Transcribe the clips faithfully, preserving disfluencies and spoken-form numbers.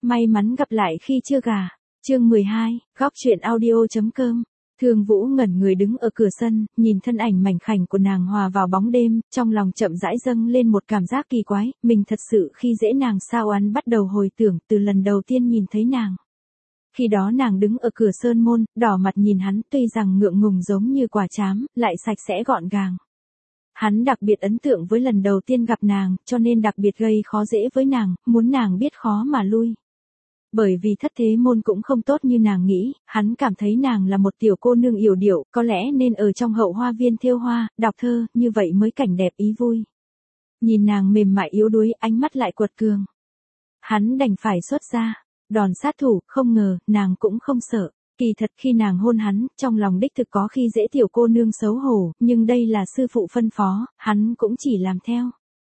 May mắn gặp lại khi chưa gả. Chương mười hai, góc truyện audio.com. Thương Vũ ngẩn người đứng ở cửa sân, nhìn thân ảnh mảnh khảnh của nàng hòa vào bóng đêm, trong lòng chậm rãi dâng lên một cảm giác kỳ quái, mình thật sự khi dễ nàng sao. Hắn bắt đầu hồi tưởng từ lần đầu tiên nhìn thấy nàng. Khi đó nàng đứng ở cửa sơn môn, đỏ mặt nhìn hắn, tuy rằng ngượng ngùng giống như quả trám, lại sạch sẽ gọn gàng. Hắn đặc biệt ấn tượng với lần đầu tiên gặp nàng, cho nên đặc biệt gây khó dễ với nàng, muốn nàng biết khó mà lui. Bởi vì thất thế môn cũng không tốt như nàng nghĩ, hắn cảm thấy nàng là một tiểu cô nương yểu điệu, có lẽ nên ở trong hậu hoa viên thêu hoa, đọc thơ, như vậy mới cảnh đẹp ý vui. Nhìn nàng mềm mại yếu đuối, ánh mắt lại quật cường. Hắn đành phải xuất ra, đòn sát thủ, không ngờ, nàng cũng không sợ. Kỳ thật khi nàng hôn hắn, trong lòng đích thực có khi dễ tiểu cô nương xấu hổ, nhưng đây là sư phụ phân phó, hắn cũng chỉ làm theo.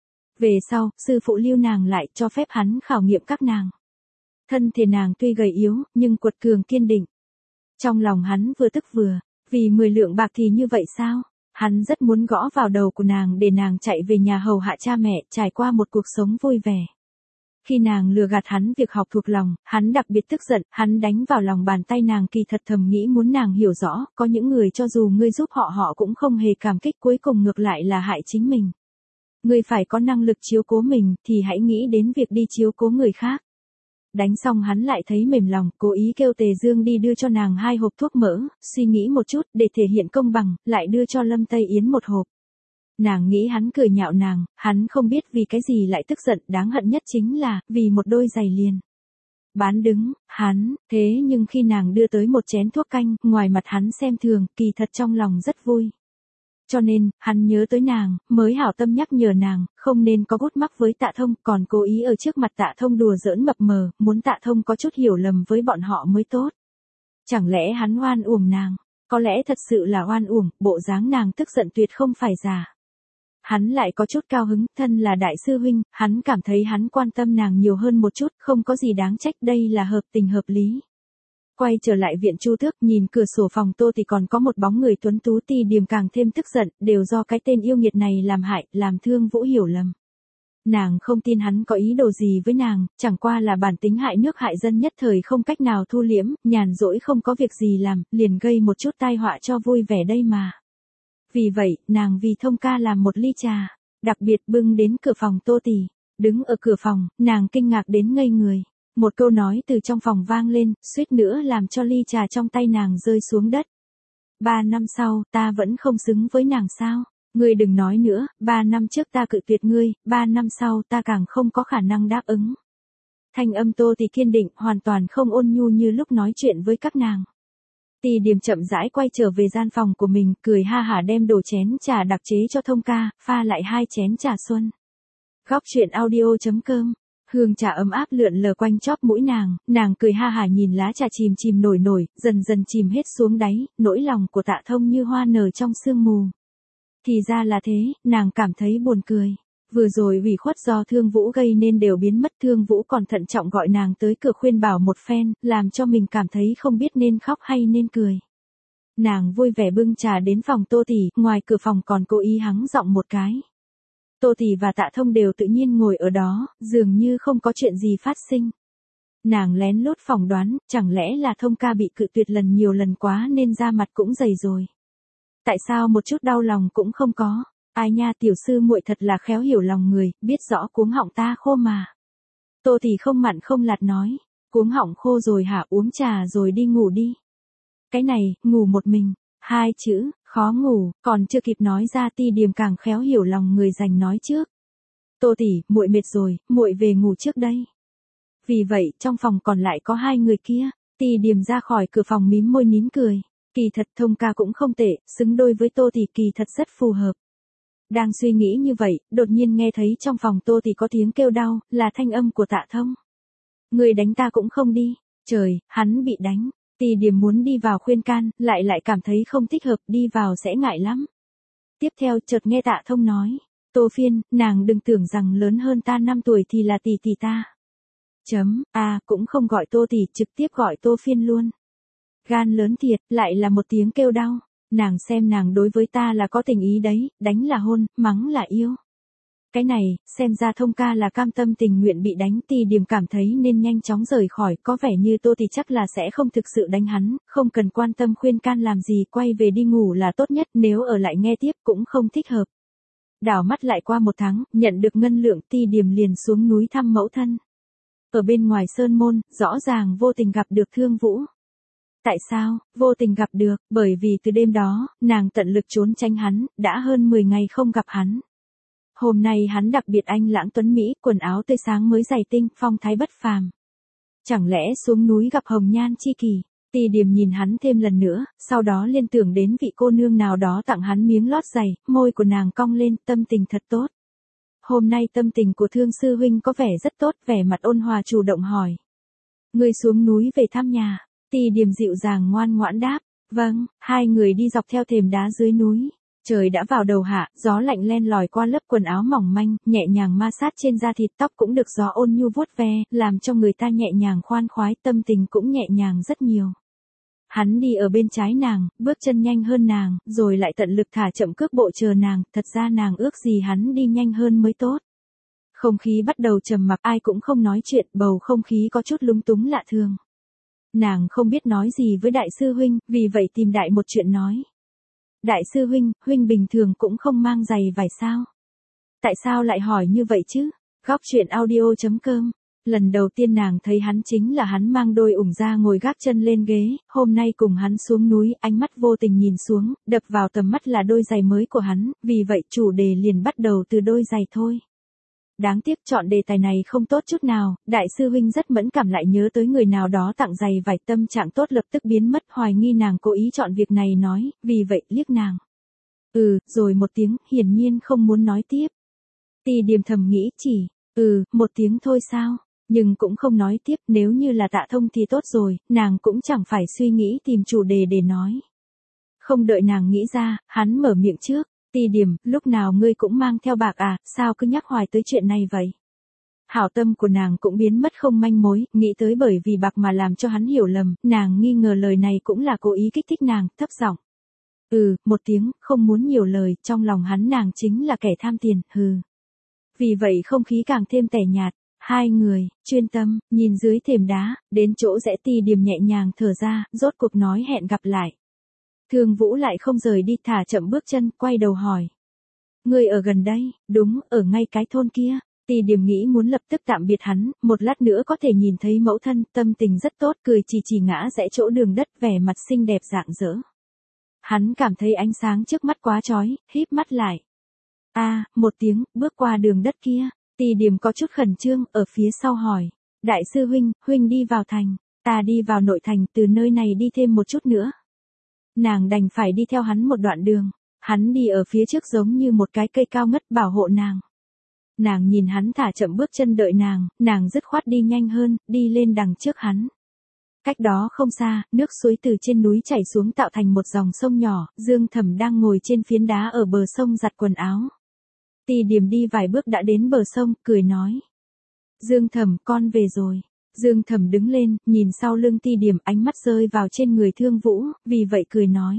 Về sau, sư phụ lưu nàng lại cho phép hắn khảo nghiệm các nàng. Thân thể nàng tuy gầy yếu, nhưng quật cường kiên định. Trong lòng hắn vừa tức vừa, vì mười lượng bạc thì như vậy sao? Hắn rất muốn gõ vào đầu của nàng để nàng chạy về nhà hầu hạ cha mẹ, trải qua một cuộc sống vui vẻ. Khi nàng lừa gạt hắn việc học thuộc lòng, hắn đặc biệt tức giận, hắn đánh vào lòng bàn tay nàng, kỳ thật thầm nghĩ muốn nàng hiểu rõ, có những người cho dù ngươi giúp họ họ cũng không hề cảm kích, cuối cùng ngược lại là hại chính mình. Ngươi phải có năng lực chiếu cố mình, thì hãy nghĩ đến việc đi chiếu cố người khác. Đánh xong hắn lại thấy mềm lòng, cố ý kêu Tề Dương đi đưa cho nàng hai hộp thuốc mỡ, suy nghĩ một chút, để thể hiện công bằng, lại đưa cho Lâm Tây Yến một hộp. Nàng nghĩ hắn cười nhạo nàng, hắn không biết vì cái gì lại tức giận, đáng hận nhất chính là, vì một đôi giày liền. Bán đứng, hắn, thế nhưng khi nàng đưa tới một chén thuốc canh, ngoài mặt hắn xem thường, kỳ thật trong lòng rất vui. Cho nên, hắn nhớ tới nàng, mới hảo tâm nhắc nhở nàng, không nên có gút mắc với Tạ Thông, còn cố ý ở trước mặt Tạ Thông đùa giỡn mập mờ, muốn Tạ Thông có chút hiểu lầm với bọn họ mới tốt. Chẳng lẽ hắn oan uổng nàng? Có lẽ thật sự là oan uổng, bộ dáng nàng tức giận tuyệt không phải giả. Hắn lại có chút cao hứng, thân là đại sư huynh, hắn cảm thấy hắn quan tâm nàng nhiều hơn một chút, không có gì đáng trách, đây là hợp tình hợp lý. Quay trở lại viện Chu Tước, nhìn cửa sổ phòng Tô thì còn có một bóng người tuấn tú, Ti Điềm càng thêm tức giận, đều do cái tên yêu nghiệt này làm hại, làm Thương Vũ hiểu lầm. Nàng không tin hắn có ý đồ gì với nàng, chẳng qua là bản tính hại nước hại dân nhất thời không cách nào thu liễm, nhàn rỗi không có việc gì làm, liền gây một chút tai họa cho vui vẻ đây mà. Vì vậy, nàng vì Thông ca làm một ly trà, đặc biệt bưng đến cửa phòng Tô Tỷ. Đứng ở cửa phòng, nàng kinh ngạc đến ngây người. Một câu nói từ trong phòng vang lên, suýt nữa làm cho ly trà trong tay nàng rơi xuống đất. Ba năm sau, ta vẫn không xứng với nàng sao? Ngươi đừng nói nữa, ba năm trước ta cự tuyệt ngươi, ba năm sau ta càng không có khả năng đáp ứng. Thanh âm Tô Tỷ kiên định, hoàn toàn không ôn nhu như lúc nói chuyện với các nàng. Ti Điềm chậm rãi quay trở về gian phòng của mình, cười ha hả đem đồ chén trà đặc chế cho Thông ca, pha lại hai chén trà xuân. Góc truyện audio.com. Hương trà ấm áp lượn lờ quanh chóp mũi nàng, nàng cười ha hả nhìn lá trà chìm chìm nổi nổi, dần dần chìm hết xuống đáy, nỗi lòng của Tạ Thông như hoa nở trong sương mù. Thì ra là thế, nàng cảm thấy buồn cười. Vừa rồi ủy khuất do Thương Vũ gây nên đều biến mất, Thương Vũ còn thận trọng gọi nàng tới cửa khuyên bảo một phen, làm cho mình cảm thấy không biết nên khóc hay nên cười. Nàng vui vẻ bưng trà đến phòng Tô Tỷ, ngoài cửa phòng còn cố ý hắng giọng một cái. Tô Tỷ và Tạ Thông đều tự nhiên ngồi ở đó, dường như không có chuyện gì phát sinh. Nàng lén lút phỏng đoán, chẳng lẽ là Thông ca bị cự tuyệt lần nhiều lần quá nên da mặt cũng dày rồi. Tại sao một chút đau lòng cũng không có? Ai nha, tiểu sư muội thật là khéo hiểu lòng người, biết rõ cuống họng ta khô mà. Tô Tỷ không mặn không lạt nói, cuống họng khô rồi hả, uống trà rồi đi ngủ đi. Cái này, ngủ một mình, hai chữ, khó ngủ, còn chưa kịp nói ra Ti Điềm càng khéo hiểu lòng người giành nói trước. Tô Tỷ, muội mệt rồi, muội về ngủ trước đây. Vì vậy, trong phòng còn lại có hai người kia, Ti Điềm ra khỏi cửa phòng mím môi nín cười. Kỳ thật Thông ca cũng không tệ, xứng đôi với Tô Tỷ, kỳ thật rất phù hợp. Đang suy nghĩ như vậy, đột nhiên nghe thấy trong phòng Tô Tỷ có tiếng kêu đau, là thanh âm của Tạ Thông. Người đánh ta cũng không đi. Trời, hắn bị đánh. Ti Điềm muốn đi vào khuyên can, lại lại cảm thấy không thích hợp, đi vào sẽ ngại lắm. Tiếp theo chợt nghe Tạ Thông nói, Tô Phiên, nàng đừng tưởng rằng lớn hơn ta năm tuổi thì là tỷ tỷ ta. Chấm, à, cũng không gọi Tô Tỷ, trực tiếp gọi Tô Phiên luôn. Gan lớn thiệt, lại là một tiếng kêu đau. Nàng xem nàng đối với ta là có tình ý đấy, đánh là hôn, mắng là yêu. Cái này, xem ra Thông ca là cam tâm tình nguyện bị đánh. Ti Điềm cảm thấy nên nhanh chóng rời khỏi, có vẻ như Tô thì chắc là sẽ không thực sự đánh hắn, không cần quan tâm khuyên can làm gì, quay về đi ngủ là tốt nhất, nếu ở lại nghe tiếp cũng không thích hợp. Đảo mắt lại qua một tháng, nhận được ngân lượng, Ti Điềm liền xuống núi thăm mẫu thân. Ở bên ngoài sơn môn, rõ ràng vô tình gặp được Thương Vũ. Tại sao, vô tình gặp được, bởi vì từ đêm đó, nàng tận lực trốn tránh hắn, đã hơn mười ngày không gặp hắn. Hôm nay hắn đặc biệt anh lãng tuấn Mỹ, quần áo tươi sáng mới giày tinh, phong thái bất phàm. Chẳng lẽ xuống núi gặp hồng nhan chi kỷ? Ti Điềm nhìn hắn thêm lần nữa, sau đó liên tưởng đến vị cô nương nào đó tặng hắn miếng lót giày, môi của nàng cong lên, tâm tình thật tốt. Hôm nay tâm tình của Thương sư huynh có vẻ rất tốt, vẻ mặt ôn hòa chủ động hỏi. Người xuống núi về thăm nhà. Ti Điềm dịu dàng ngoan ngoãn đáp. Vâng, hai người đi dọc theo thềm đá dưới núi. Trời đã vào đầu hạ, gió lạnh len lỏi qua lớp quần áo mỏng manh, nhẹ nhàng ma sát trên da thịt, tóc cũng được gió ôn nhu vuốt ve, làm cho người ta nhẹ nhàng khoan khoái, tâm tình cũng nhẹ nhàng rất nhiều. Hắn đi ở bên trái nàng, bước chân nhanh hơn nàng, rồi lại tận lực thả chậm cước bộ chờ nàng, thật ra nàng ước gì hắn đi nhanh hơn mới tốt. Không khí bắt đầu trầm mặc, ai cũng không nói chuyện, bầu không khí có chút lúng túng lạ thường. Nàng không biết nói gì với đại sư huynh, vì vậy tìm đại một chuyện nói. Đại sư huynh, huynh bình thường cũng không mang giày vải sao? Tại sao lại hỏi như vậy chứ? Góc truyện audio chấm com. Lần đầu tiên nàng thấy hắn chính là hắn mang đôi ủng ra ngồi gác chân lên ghế, hôm nay cùng hắn xuống núi, ánh mắt vô tình nhìn xuống, đập vào tầm mắt là đôi giày mới của hắn, vì vậy chủ đề liền bắt đầu từ đôi giày thôi. Đáng tiếc chọn đề tài này không tốt chút nào, đại sư huynh rất mẫn cảm lại nhớ tới người nào đó tặng giày vải, tâm trạng tốt lập tức biến mất, hoài nghi nàng cố ý chọn việc này nói, vì vậy liếc nàng. Ừ, rồi một tiếng, hiển nhiên không muốn nói tiếp. Ti Điềm thầm nghĩ chỉ, ừ, một tiếng thôi sao, nhưng cũng không nói tiếp, nếu như là Tạ Thông thì tốt rồi, nàng cũng chẳng phải suy nghĩ tìm chủ đề để nói. Không đợi nàng nghĩ ra, hắn mở miệng trước. Ti Điềm, lúc nào ngươi cũng mang theo bạc à, sao cứ nhắc hoài tới chuyện này vậy? Hảo tâm của nàng cũng biến mất không manh mối, nghĩ tới bởi vì bạc mà làm cho hắn hiểu lầm, nàng nghi ngờ lời này cũng là cố ý kích thích nàng, thấp giọng. Ừ, một tiếng, không muốn nhiều lời, trong lòng hắn nàng chính là kẻ tham tiền, hừ. Vì vậy không khí càng thêm tẻ nhạt, hai người, chuyên tâm, nhìn dưới thềm đá, đến chỗ rẽ Ti Điềm nhẹ nhàng thở ra, rốt cuộc nói hẹn gặp lại. Thương Vũ lại không rời đi, thả chậm bước chân, quay đầu hỏi. Người ở gần đây, đúng, ở ngay cái thôn kia. Ti Điềm nghĩ muốn lập tức tạm biệt hắn, một lát nữa có thể nhìn thấy mẫu thân, tâm tình rất tốt, cười chỉ chỉ ngã rẽ chỗ đường đất, vẻ mặt xinh đẹp rạng rỡ. Hắn cảm thấy ánh sáng trước mắt quá chói, híp mắt lại. A, à, một tiếng, bước qua đường đất kia, Ti Điềm có chút khẩn trương, ở phía sau hỏi. Đại sư huynh, huynh đi vào thành, ta đi vào nội thành, từ nơi này đi thêm một chút nữa. Nàng đành phải đi theo hắn một đoạn đường, hắn đi ở phía trước giống như một cái cây cao ngất bảo hộ nàng. Nàng nhìn hắn thả chậm bước chân đợi nàng, nàng dứt khoát đi nhanh hơn, đi lên đằng trước hắn. Cách đó không xa, nước suối từ trên núi chảy xuống tạo thành một dòng sông nhỏ, Dương Thẩm đang ngồi trên phiến đá ở bờ sông giặt quần áo. Ti Điềm đi vài bước đã đến bờ sông, cười nói. Dương Thẩm, con về rồi. Dương Thẩm đứng lên, nhìn sau lưng Ti Điềm, ánh mắt rơi vào trên người Thương Vũ, vì vậy cười nói.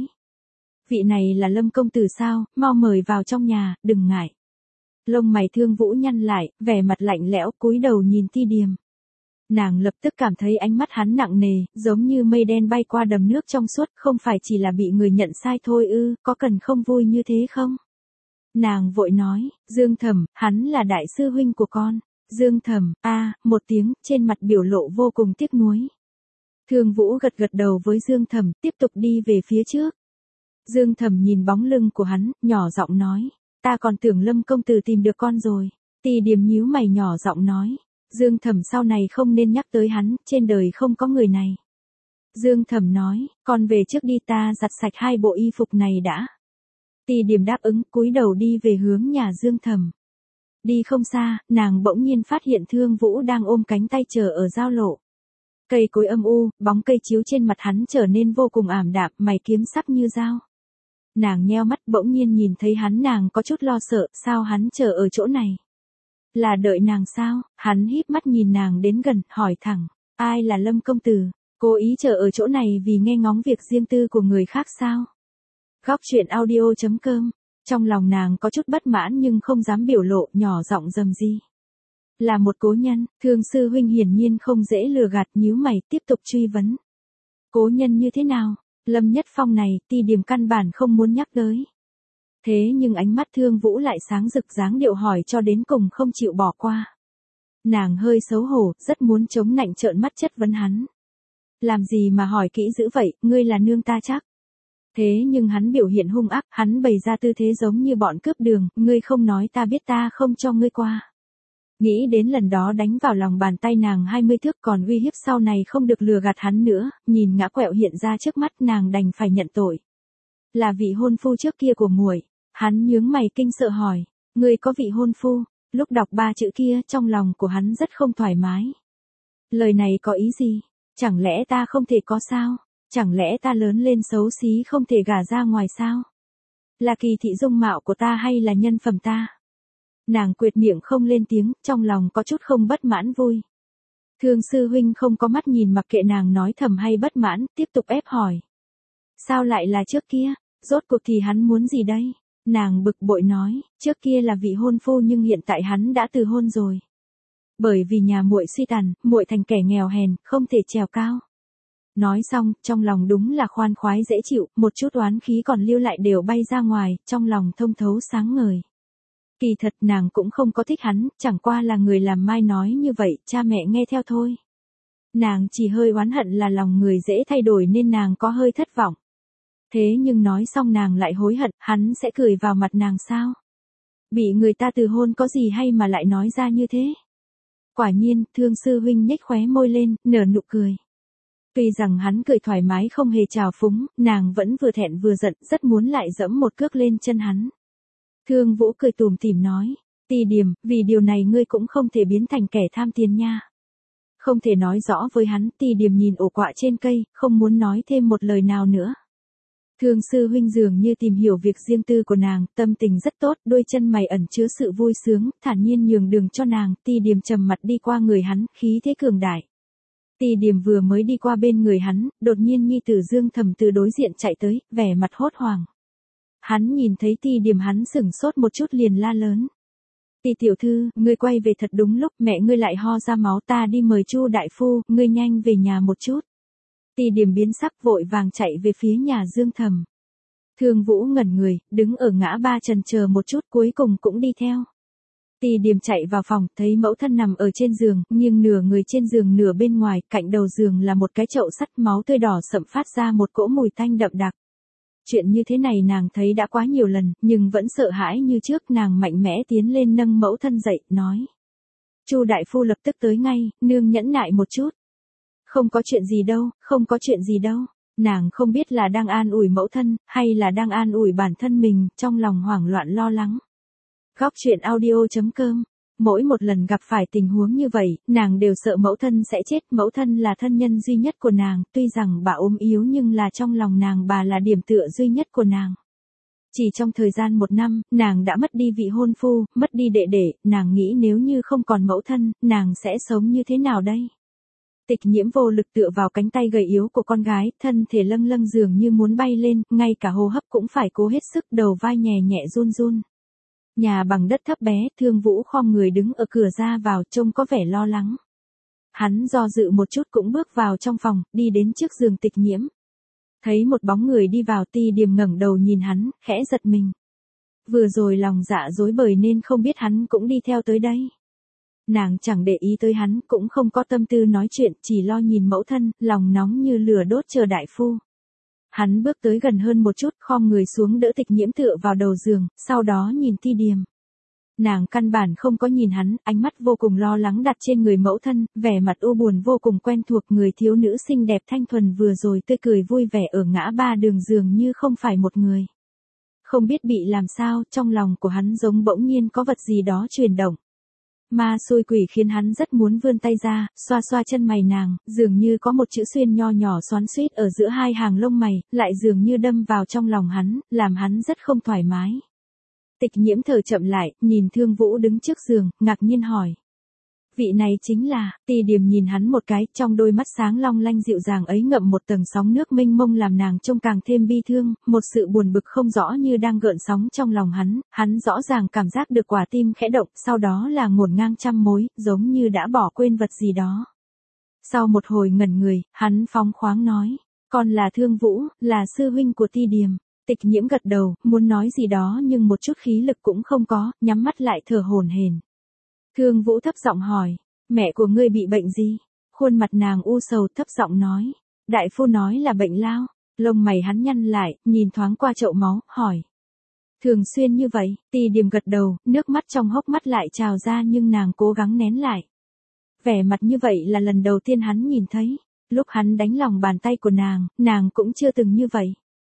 Vị này là Lâm công tử sao, mau mời vào trong nhà, đừng ngại. Lông mày Thương Vũ nhăn lại, vẻ mặt lạnh lẽo, cúi đầu nhìn Ti Điềm. Nàng lập tức cảm thấy ánh mắt hắn nặng nề, giống như mây đen bay qua đầm nước trong suốt, không phải chỉ là bị người nhận sai thôi ư, có cần không vui như thế không? Nàng vội nói, Dương Thẩm, hắn là đại sư huynh của con. Dương Thẩm, a, à, một tiếng, trên mặt biểu lộ vô cùng tiếc nuối. Thương Vũ gật gật đầu với Dương Thẩm, tiếp tục đi về phía trước. Dương Thẩm nhìn bóng lưng của hắn, nhỏ giọng nói, ta còn tưởng Lâm công tử tìm được con rồi. Ti Điềm nhíu mày nhỏ giọng nói, Dương Thẩm sau này không nên nhắc tới hắn, trên đời không có người này. Dương Thẩm nói, con về trước đi, ta giặt sạch hai bộ y phục này đã. Ti Điềm đáp ứng, cúi đầu đi về hướng nhà Dương Thẩm. Đi không xa, nàng bỗng nhiên phát hiện Thương Vũ đang ôm cánh tay chờ ở giao lộ. Cây cối âm u, bóng cây chiếu trên mặt hắn trở nên vô cùng ảm đạm, mày kiếm sắc như dao. Nàng nheo mắt bỗng nhiên nhìn thấy hắn, nàng có chút lo sợ, sao hắn chờ ở chỗ này? Là đợi nàng sao? Hắn híp mắt nhìn nàng đến gần, hỏi thẳng, ai là Lâm công tử? Cố ý chờ ở chỗ này vì nghe ngóng việc riêng tư của người khác sao? Góc truyện audio chấm com Trong lòng nàng có chút bất mãn nhưng không dám biểu lộ, nhỏ giọng rầm gì. Là một cố nhân, Thương sư huynh hiển nhiên không dễ lừa gạt, nhíu mày tiếp tục truy vấn. Cố nhân như thế nào? Lâm Nhất Phong này, Ti Điềm căn bản không muốn nhắc tới. Thế nhưng ánh mắt Thương Vũ lại sáng rực, dáng điệu hỏi cho đến cùng không chịu bỏ qua. Nàng hơi xấu hổ, rất muốn chống nạnh trợn mắt chất vấn hắn. Làm gì mà hỏi kỹ dữ vậy, ngươi là nương ta chắc. Thế nhưng hắn biểu hiện hung ác, hắn bày ra tư thế giống như bọn cướp đường, ngươi không nói ta biết ta không cho ngươi qua. Nghĩ đến lần đó đánh vào lòng bàn tay nàng hai mươi thước, còn uy hiếp sau này không được lừa gạt hắn nữa, nhìn ngã quẹo hiện ra trước mắt nàng đành phải nhận tội. Là vị hôn phu trước kia của muội. Hắn nhướng mày kinh sợ hỏi, ngươi có vị hôn phu? Lúc đọc ba chữ kia trong lòng của hắn rất không thoải mái. Lời này có ý gì? Chẳng lẽ ta không thể có sao? Chẳng lẽ ta lớn lên xấu xí không thể gả ra ngoài sao? Là kỳ thị dung mạo của ta hay là nhân phẩm ta? Nàng quệt miệng không lên tiếng, trong lòng có chút không bất mãn vui. Thương sư huynh không có mắt nhìn mặc kệ nàng nói thầm hay bất mãn, tiếp tục ép hỏi. Sao lại là trước kia? Rốt cuộc thì hắn muốn gì đây? Nàng bực bội nói, trước kia là vị hôn phu nhưng hiện tại hắn đã từ hôn rồi. Bởi vì nhà muội suy tàn, muội thành kẻ nghèo hèn, không thể trèo cao. Nói xong, trong lòng đúng là khoan khoái dễ chịu, một chút oán khí còn lưu lại đều bay ra ngoài, trong lòng thông thấu sáng ngời. Kỳ thật nàng cũng không có thích hắn, chẳng qua là người làm mai nói như vậy, cha mẹ nghe theo thôi. Nàng chỉ hơi oán hận là lòng người dễ thay đổi nên nàng có hơi thất vọng. Thế nhưng nói xong nàng lại hối hận, hắn sẽ cười vào mặt nàng sao? Bị người ta từ hôn có gì hay mà lại nói ra như thế? Quả nhiên, Thương sư huynh nhếch khóe môi lên, nở nụ cười. Tuy rằng hắn cười thoải mái không hề trào phúng, nàng vẫn vừa thẹn vừa giận, rất muốn lại dẫm một cước lên chân hắn. Thương Vũ cười tủm tỉm nói, Ti Điềm, vì điều này ngươi cũng không thể biến thành kẻ tham tiền nha. Không thể nói rõ với hắn, Ti Điềm nhìn ổ quạ trên cây, không muốn nói thêm một lời nào nữa. Thương sư huynh dường như tìm hiểu việc riêng tư của nàng, tâm tình rất tốt, đôi chân mày ẩn chứa sự vui sướng, thản nhiên nhường đường cho nàng, Ti Điềm trầm mặt đi qua người hắn, khí thế cường đại. Ti Điềm vừa mới đi qua bên người hắn, đột nhiên nhi tử Dương Thầm từ đối diện chạy tới, vẻ mặt hốt hoảng. Hắn nhìn thấy Ti Điềm hắn sửng sốt một chút liền la lớn. Ti tiểu thư, ngươi quay về thật đúng lúc, mẹ ngươi lại ho ra máu, ta đi mời Chu đại phu, ngươi nhanh về nhà một chút. Ti Điềm biến sắc vội vàng chạy về phía nhà Dương Thầm. Thương Vũ ngẩn người, đứng ở ngã ba trần chờ một chút cuối cùng cũng đi theo. Ti Điềm chạy vào phòng, thấy mẫu thân nằm ở trên giường, nhưng nửa người trên giường nửa bên ngoài, cạnh đầu giường là một cái chậu sắt, máu tươi đỏ sậm phát ra một cỗ mùi tanh đậm đặc. Chuyện như thế này nàng thấy đã quá nhiều lần, nhưng vẫn sợ hãi như trước, nàng mạnh mẽ tiến lên nâng mẫu thân dậy, nói. Chu đại phu lập tức tới ngay, nương nhẫn nại một chút. Không có chuyện gì đâu, không có chuyện gì đâu. Nàng không biết là đang an ủi mẫu thân, hay là đang an ủi bản thân mình, trong lòng hoảng loạn lo lắng. Góc truyện audio chấm com. Mỗi một lần gặp phải tình huống như vậy, nàng đều sợ mẫu thân sẽ chết, mẫu thân là thân nhân duy nhất của nàng, tuy rằng bà ốm yếu nhưng là trong lòng nàng bà là điểm tựa duy nhất của nàng. Chỉ trong thời gian một năm, nàng đã mất đi vị hôn phu, mất đi đệ đệ, nàng nghĩ nếu như không còn mẫu thân, nàng sẽ sống như thế nào đây? Tịch Nhiễm vô lực tựa vào cánh tay gầy yếu của con gái, thân thể lâng lâng dường như muốn bay lên, ngay cả hô hấp cũng phải cố hết sức, đầu vai nhẹ nhẹ run run. Nhà bằng đất thấp bé, Thương Vũ khom người đứng ở cửa ra vào, trông có vẻ lo lắng. Hắn do dự một chút cũng bước vào trong phòng, đi đến trước giường Tịch Nhiễm. Thấy một bóng người đi vào, Ti Điềm ngẩng đầu nhìn hắn, khẽ giật mình. Vừa rồi lòng dạ rối bời nên không biết hắn cũng đi theo tới đây. Nàng chẳng để ý tới hắn, cũng không có tâm tư nói chuyện, chỉ lo nhìn mẫu thân, lòng nóng như lửa đốt chờ đại phu. Hắn bước tới gần hơn một chút, khom người xuống đỡ Tịch Nhiễm tựa vào đầu giường, sau đó nhìn Ti Điềm. Nàng căn bản không có nhìn hắn, ánh mắt vô cùng lo lắng đặt trên người mẫu thân, vẻ mặt u buồn vô cùng quen thuộc, người thiếu nữ xinh đẹp thanh thuần vừa rồi tươi cười vui vẻ ở ngã ba đường dường như không phải một người. Không biết bị làm sao, trong lòng của hắn giống bỗng nhiên có vật gì đó chuyển động. Ma xui quỷ khiến hắn rất muốn vươn tay ra, xoa xoa chân mày nàng, dường như có một chữ xuyên nho nhỏ xoắn xuýt ở giữa hai hàng lông mày, lại dường như đâm vào trong lòng hắn, làm hắn rất không thoải mái. Tịch Nhiễm thở chậm lại, nhìn Thương Vũ đứng trước giường, ngạc nhiên hỏi. Vị này chính là, Ti Điềm nhìn hắn một cái, trong đôi mắt sáng long lanh dịu dàng ấy ngậm một tầng sóng nước mênh mông làm nàng trông càng thêm bi thương, một sự buồn bực không rõ như đang gợn sóng trong lòng hắn, hắn rõ ràng cảm giác được quả tim khẽ động, sau đó là ngổn ngang trăm mối, giống như đã bỏ quên vật gì đó. Sau một hồi ngẩn người, hắn phóng khoáng nói, con là Thương Vũ, là sư huynh của Ti Điềm. Tịch Nhiễm gật đầu, muốn nói gì đó nhưng một chút khí lực cũng không có, nhắm mắt lại thở hổn hển. Thương Vũ thấp giọng hỏi, mẹ của ngươi bị bệnh gì? Khuôn mặt nàng u sầu thấp giọng nói, đại phu nói là bệnh lao. Lông mày hắn nhăn lại, nhìn thoáng qua chậu máu, hỏi. Thường xuyên như vậy, Ti Điềm gật đầu, nước mắt trong hốc mắt lại trào ra nhưng nàng cố gắng nén lại. Vẻ mặt như vậy là lần đầu tiên hắn nhìn thấy, lúc hắn đánh lòng bàn tay của nàng, nàng cũng chưa từng như vậy.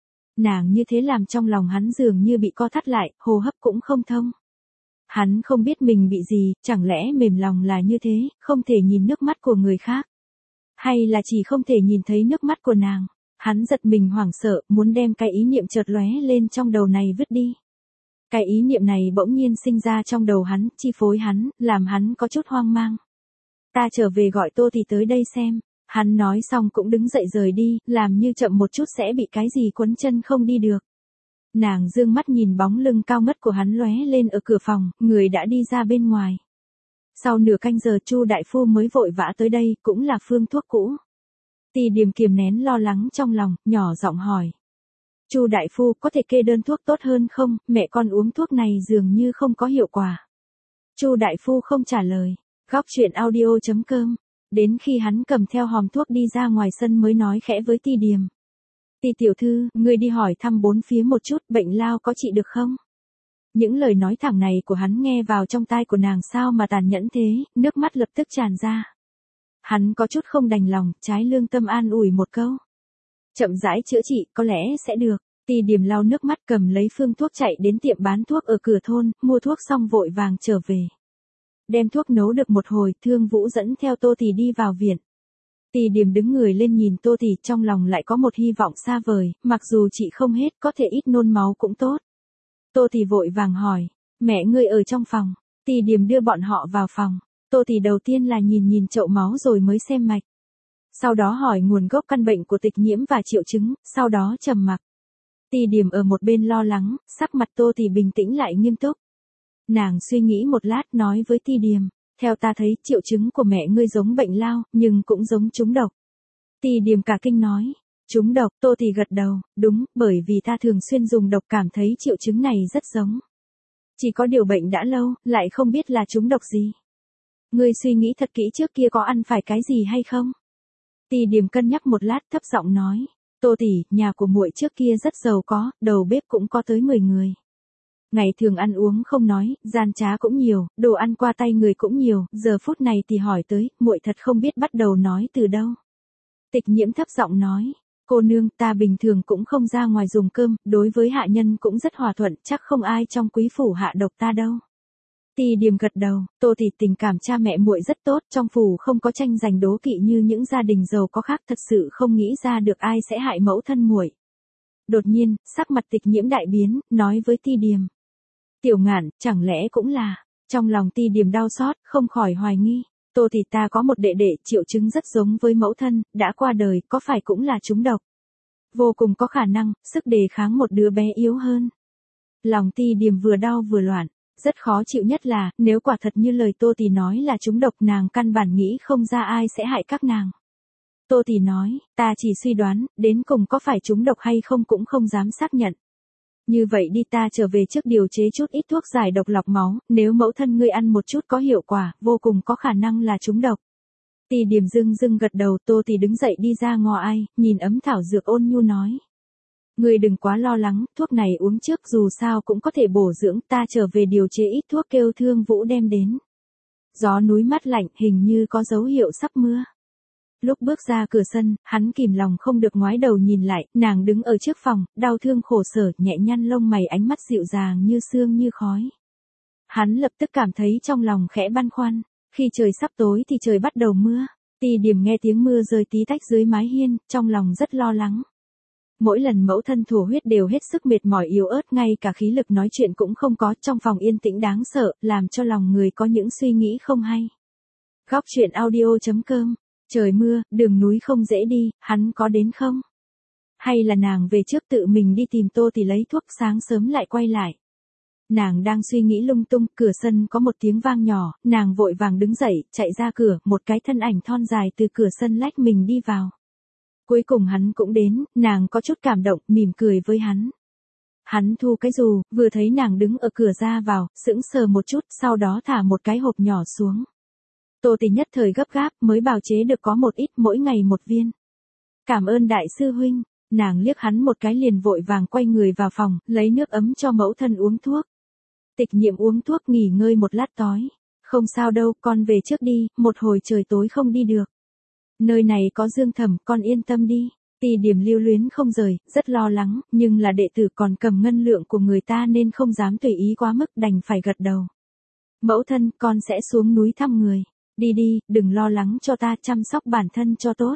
Nàng như thế làm trong lòng hắn dường như bị co thắt lại, hô hấp cũng không thông. Hắn không biết mình bị gì, chẳng lẽ mềm lòng là như thế, không thể nhìn nước mắt của người khác. Hay là chỉ không thể nhìn thấy nước mắt của nàng. Hắn giật mình hoảng sợ, muốn đem cái ý niệm chợt lóe lên trong đầu này vứt đi. Cái ý niệm này bỗng nhiên sinh ra trong đầu hắn, chi phối hắn, làm hắn có chút hoang mang. Ta trở về gọi Tô thì tới đây xem. Hắn nói xong cũng đứng dậy rời đi, làm như chậm một chút sẽ bị cái gì quấn chân không đi được. Nàng dương mắt nhìn bóng lưng cao ngất của hắn lóe lên ở cửa phòng, người đã đi ra bên ngoài. Sau nửa canh giờ Chu đại phu mới vội vã tới đây, cũng là phương thuốc cũ. Ti Điềm kiềm nén lo lắng trong lòng, nhỏ giọng hỏi. Chu đại phu có thể kê đơn thuốc tốt hơn không, mẹ con uống thuốc này dường như không có hiệu quả. Chu đại phu không trả lời. Góc truyện audio chấm com. Đến khi hắn cầm theo hòm thuốc đi ra ngoài sân mới nói khẽ với Ti Điềm. Ti tiểu thư, ngươi đi hỏi thăm bốn phía một chút, bệnh lao có trị được không? Những lời nói thẳng này của hắn nghe vào trong tai của nàng sao mà tàn nhẫn thế, nước mắt lập tức tràn ra. Hắn có chút không đành lòng, trái lương tâm an ủi một câu. Chậm rãi chữa trị, có lẽ sẽ được. Ti Điềm lau nước mắt cầm lấy phương thuốc chạy đến tiệm bán thuốc ở cửa thôn, mua thuốc xong vội vàng trở về. Đem thuốc nấu được một hồi, Thương Vũ dẫn theo Tô Thì đi vào viện. Ti Điềm đứng người lên nhìn Tô Thì, trong lòng lại có một hy vọng xa vời, mặc dù chị không hết, có thể ít nôn máu cũng tốt. Tô Thì vội vàng hỏi, mẹ ngươi ở trong phòng. Ti Điềm đưa bọn họ vào phòng. Tô Thì đầu tiên là nhìn nhìn chậu máu rồi mới xem mạch. Sau đó hỏi nguồn gốc căn bệnh của Tịch Nhiễm và triệu chứng, sau đó trầm mặc. Ti Điềm ở một bên lo lắng, sắc mặt Tô Thì bình tĩnh lại nghiêm túc. Nàng suy nghĩ một lát nói với Ti Điềm, theo ta thấy triệu chứng của mẹ ngươi giống bệnh lao, nhưng cũng giống trúng độc. Ti Điềm cả kinh nói, trúng độc, Tô Thì gật đầu, đúng, bởi vì ta thường xuyên dùng độc cảm thấy triệu chứng này rất giống. Chỉ có điều bệnh đã lâu, lại không biết là trúng độc gì. Ngươi suy nghĩ thật kỹ trước kia có ăn phải cái gì hay không? Ti Điềm cân nhắc một lát thấp giọng nói, Tô tỷ, nhà của muội trước kia rất giàu có, đầu bếp cũng có tới mười người. Ngày thường ăn uống không nói, gian trá cũng nhiều, đồ ăn qua tay người cũng nhiều, giờ phút này thì hỏi tới, muội thật không biết bắt đầu nói từ đâu. Tịch Nhiễm thấp giọng nói, cô nương, ta bình thường cũng không ra ngoài dùng cơm, đối với hạ nhân cũng rất hòa thuận, chắc không ai trong quý phủ hạ độc ta đâu. Ti Điềm gật đầu, Tô thì tình cảm cha mẹ muội rất tốt, trong phủ không có tranh giành đố kỵ như những gia đình giàu có khác, thật sự không nghĩ ra được ai sẽ hại mẫu thân muội. Đột nhiên, sắc mặt Tịch Nhiễm đại biến, nói với Ti Điềm. Tiểu Ngạn, chẳng lẽ cũng là, trong lòng Ti Điềm đau xót, không khỏi hoài nghi. Tô thì ta có một đệ đệ, triệu chứng rất giống với mẫu thân, đã qua đời, có phải cũng là trúng độc? Vô cùng có khả năng, sức đề kháng một đứa bé yếu hơn. Lòng Ti Điềm vừa đau vừa loạn, rất khó chịu nhất là, nếu quả thật như lời Tô thì nói là trúng độc, nàng căn bản nghĩ không ra ai sẽ hại các nàng. Tô thì nói, ta chỉ suy đoán, đến cùng có phải trúng độc hay không cũng không dám xác nhận. Như vậy đi, ta trở về trước điều chế chút ít thuốc giải độc lọc máu, nếu mẫu thân ngươi ăn một chút có hiệu quả, vô cùng có khả năng là trúng độc. Ti Điềm dưng dưng gật đầu, Tô thì đứng dậy đi ra ngoài, nhìn ấm thảo dược ôn nhu nói. Ngươi đừng quá lo lắng, thuốc này uống trước dù sao cũng có thể bổ dưỡng, ta trở về điều chế ít thuốc kêu Thương Vũ đem đến. Gió núi mát lạnh, hình như có dấu hiệu sắp mưa. Lúc bước ra cửa sân, hắn kìm lòng không được ngoái đầu nhìn lại, nàng đứng ở trước phòng, đau thương khổ sở, nhẹ nhăn lông mày, ánh mắt dịu dàng như sương như khói. Hắn lập tức cảm thấy trong lòng khẽ băn khoăn, khi trời sắp tối thì trời bắt đầu mưa. Ti Điềm nghe tiếng mưa rơi tí tách dưới mái hiên, trong lòng rất lo lắng. Mỗi lần mẫu thân thổ huyết đều hết sức mệt mỏi yếu ớt, ngay cả khí lực nói chuyện cũng không có, trong phòng yên tĩnh đáng sợ, làm cho lòng người có những suy nghĩ không hay. Góc truyện audio.com. Trời mưa, đường núi không dễ đi, hắn có đến không? Hay là nàng về trước tự mình đi tìm Tô Tỷ lấy thuốc, sáng sớm lại quay lại? Nàng đang suy nghĩ lung tung, cửa sân có một tiếng vang nhỏ, nàng vội vàng đứng dậy, chạy ra cửa, một cái thân ảnh thon dài từ cửa sân lách mình đi vào. Cuối cùng hắn cũng đến, nàng có chút cảm động, mỉm cười với hắn. Hắn thu cái dù, vừa thấy nàng đứng ở cửa ra vào, sững sờ một chút, sau đó thả một cái hộp nhỏ xuống. Tô Tỷ nhất thời gấp gáp, mới bào chế được có một ít, mỗi ngày một viên. Cảm ơn đại sư huynh, nàng liếc hắn một cái liền vội vàng quay người vào phòng, lấy nước ấm cho mẫu thân uống thuốc. Tịch Nhiệm uống thuốc nghỉ ngơi một lát tối. Không sao đâu, con về trước đi, một hồi trời tối không đi được. Nơi này có Dương Thẩm, con yên tâm đi. Tỷ Điểm lưu luyến không rời, rất lo lắng, nhưng là đệ tử còn cầm ngân lượng của người ta nên không dám tùy ý quá mức, đành phải gật đầu. Mẫu thân, con sẽ xuống núi thăm người. Đi đi, đừng lo lắng cho ta, chăm sóc bản thân cho tốt.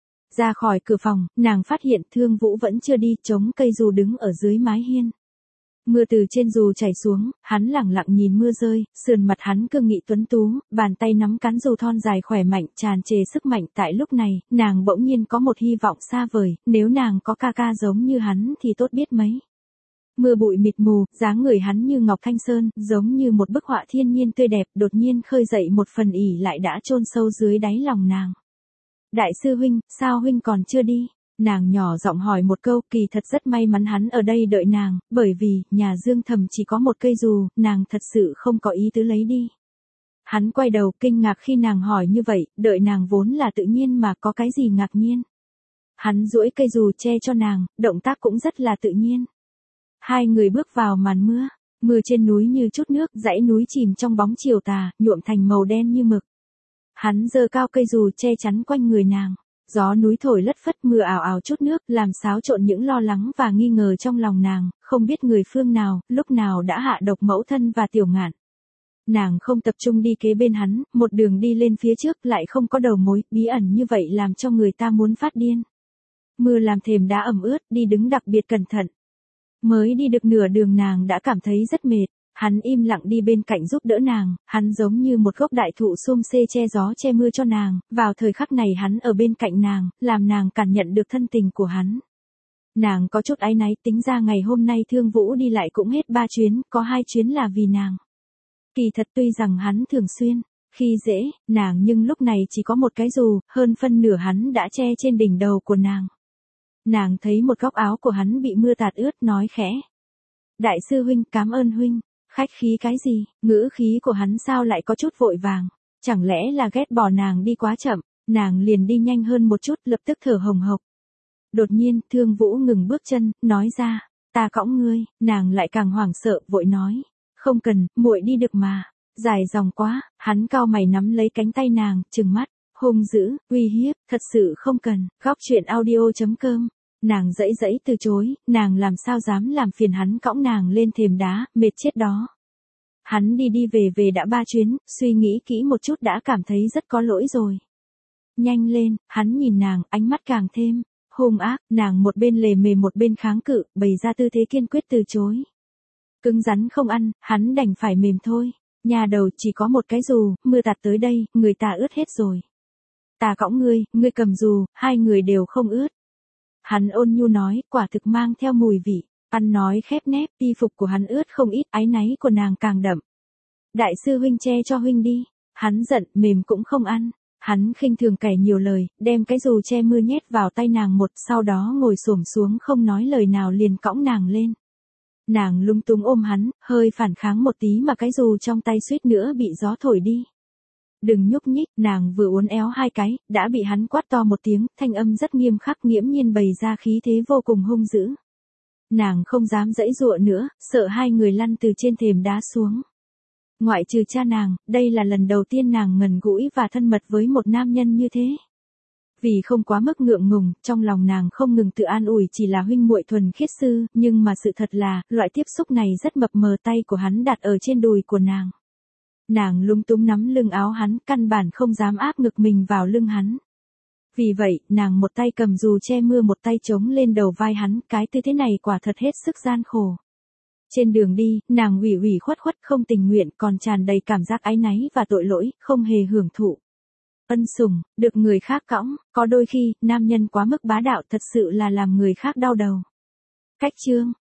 Ra khỏi cửa phòng, nàng phát hiện Thương Vũ vẫn chưa đi, chống cây dù đứng ở dưới mái hiên. Mưa từ trên dù chảy xuống, hắn lẳng lặng nhìn mưa rơi, sườn mặt hắn cương nghị tuấn tú, bàn tay nắm cán dù thon dài khỏe mạnh, tràn trề sức mạnh. Tại lúc này, nàng bỗng nhiên có một hy vọng xa vời, nếu nàng có ca ca giống như hắn thì tốt biết mấy. Mưa bụi mịt mù, dáng người hắn như ngọc thanh sơn, giống như một bức họa thiên nhiên tươi đẹp, đột nhiên khơi dậy một phần ỉ lại đã chôn sâu dưới đáy lòng nàng. Đại sư huynh, sao huynh còn chưa đi? Nàng nhỏ giọng hỏi một câu, kỳ thật rất may mắn hắn ở đây đợi nàng, bởi vì, nhà Dương Thẩm chỉ có một cây dù, nàng thật sự không có ý tứ lấy đi. Hắn quay đầu kinh ngạc khi nàng hỏi như vậy, đợi nàng vốn là tự nhiên mà có cái gì ngạc nhiên. Hắn duỗi cây dù che cho nàng, động tác cũng rất là tự nhiên. Hai người bước vào màn mưa, mưa trên núi như chút nước, dãy núi chìm trong bóng chiều tà, nhuộm thành màu đen như mực. Hắn giơ cao cây dù che chắn quanh người nàng. Gió núi thổi lất phất, mưa ảo ảo chút nước, làm xáo trộn những lo lắng và nghi ngờ trong lòng nàng, không biết người phương nào, lúc nào đã hạ độc mẫu thân và Tiểu Ngạn. Nàng không tập trung đi kế bên hắn, một đường đi lên phía trước lại không có đầu mối, bí ẩn như vậy làm cho người ta muốn phát điên. Mưa làm thềm đá ẩm ướt, đi đứng đặc biệt cẩn thận. Mới đi được nửa đường nàng đã cảm thấy rất mệt. Hắn im lặng đi bên cạnh giúp đỡ nàng, hắn giống như một gốc đại thụ xum xê che gió che mưa cho nàng, vào thời khắc này hắn ở bên cạnh nàng, làm nàng cảm nhận được thân tình của hắn. Nàng có chút áy náy, tính ra ngày hôm nay Thương Vũ đi lại cũng hết ba chuyến, có hai chuyến là vì nàng. Kỳ thật tuy rằng hắn thường xuyên, khi dễ, nàng nhưng lúc này chỉ có một cái dù, hơn phân nửa hắn đã che trên đỉnh đầu của nàng. Nàng thấy một góc áo của hắn bị mưa tạt ướt, nói khẽ. Đại sư huynh, cảm ơn huynh. Khách khí cái gì, ngữ khí của hắn sao lại có chút vội vàng, chẳng lẽ là ghét bỏ nàng đi quá chậm, nàng liền đi nhanh hơn một chút, lập tức thở hồng hộc. Đột nhiên, Thương Vũ ngừng bước chân, nói ra, ta cõng ngươi, nàng lại càng hoảng sợ, vội nói, không cần, muội đi được mà, dài dòng quá, hắn cau mày nắm lấy cánh tay nàng, trừng mắt, hung dữ, uy hiếp, thật sự không cần. Góc truyện audio.com. Nàng dãy dãy từ chối, nàng làm sao dám làm phiền hắn cõng nàng lên thềm đá, mệt chết đó. Hắn đi đi về về đã ba chuyến, suy nghĩ kỹ một chút đã cảm thấy rất có lỗi rồi. Nhanh lên, hắn nhìn nàng, ánh mắt càng thêm hung ác, nàng một bên lề mề một bên kháng cự, bày ra tư thế kiên quyết từ chối. Cứng rắn không ăn, hắn đành phải mềm thôi. Nhà đầu chỉ có một cái dù, mưa tạt tới đây, người ta ướt hết rồi. Ta cõng ngươi, ngươi cầm dù, hai người đều không ướt. Hắn ôn nhu nói, quả thực mang theo mùi vị, ăn nói khép nép, y phục của hắn ướt không ít, áy náy của nàng càng đậm. Đại sư huynh che cho huynh đi, hắn giận, mềm cũng không ăn. Hắn khinh thường kẻ nhiều lời, đem cái dù che mưa nhét vào tay nàng một, sau đó ngồi xổm xuống không nói lời nào liền cõng nàng lên. Nàng lung tung ôm hắn, hơi phản kháng một tí mà cái dù trong tay suýt nữa bị gió thổi đi. Đừng nhúc nhích, nàng vừa uốn éo hai cái, đã bị hắn quát to một tiếng, thanh âm rất nghiêm khắc nghiễm nhiên bày ra khí thế vô cùng hung dữ. Nàng không dám giãy giụa nữa, sợ hai người lăn từ trên thềm đá xuống. Ngoại trừ cha nàng, đây là lần đầu tiên nàng ngần gũi và thân mật với một nam nhân như thế. Vì không quá mức ngượng ngùng, trong lòng nàng không ngừng tự an ủi chỉ là huynh muội thuần khiết sư, nhưng mà sự thật là, loại tiếp xúc này rất mập mờ, tay của hắn đặt ở trên đùi của nàng. Nàng lúng túng nắm lưng áo hắn, căn bản không dám áp ngực mình vào lưng hắn. Vì vậy, nàng một tay cầm dù che mưa một tay chống lên đầu vai hắn, cái tư thế này quả thật hết sức gian khổ. Trên đường đi, nàng ủy ủy khuất khuất không tình nguyện, còn tràn đầy cảm giác áy náy và tội lỗi, không hề hưởng thụ. ân sủng, được người khác cõng, có đôi khi, nam nhân quá mức bá đạo thật sự là làm người khác đau đầu. Cách chương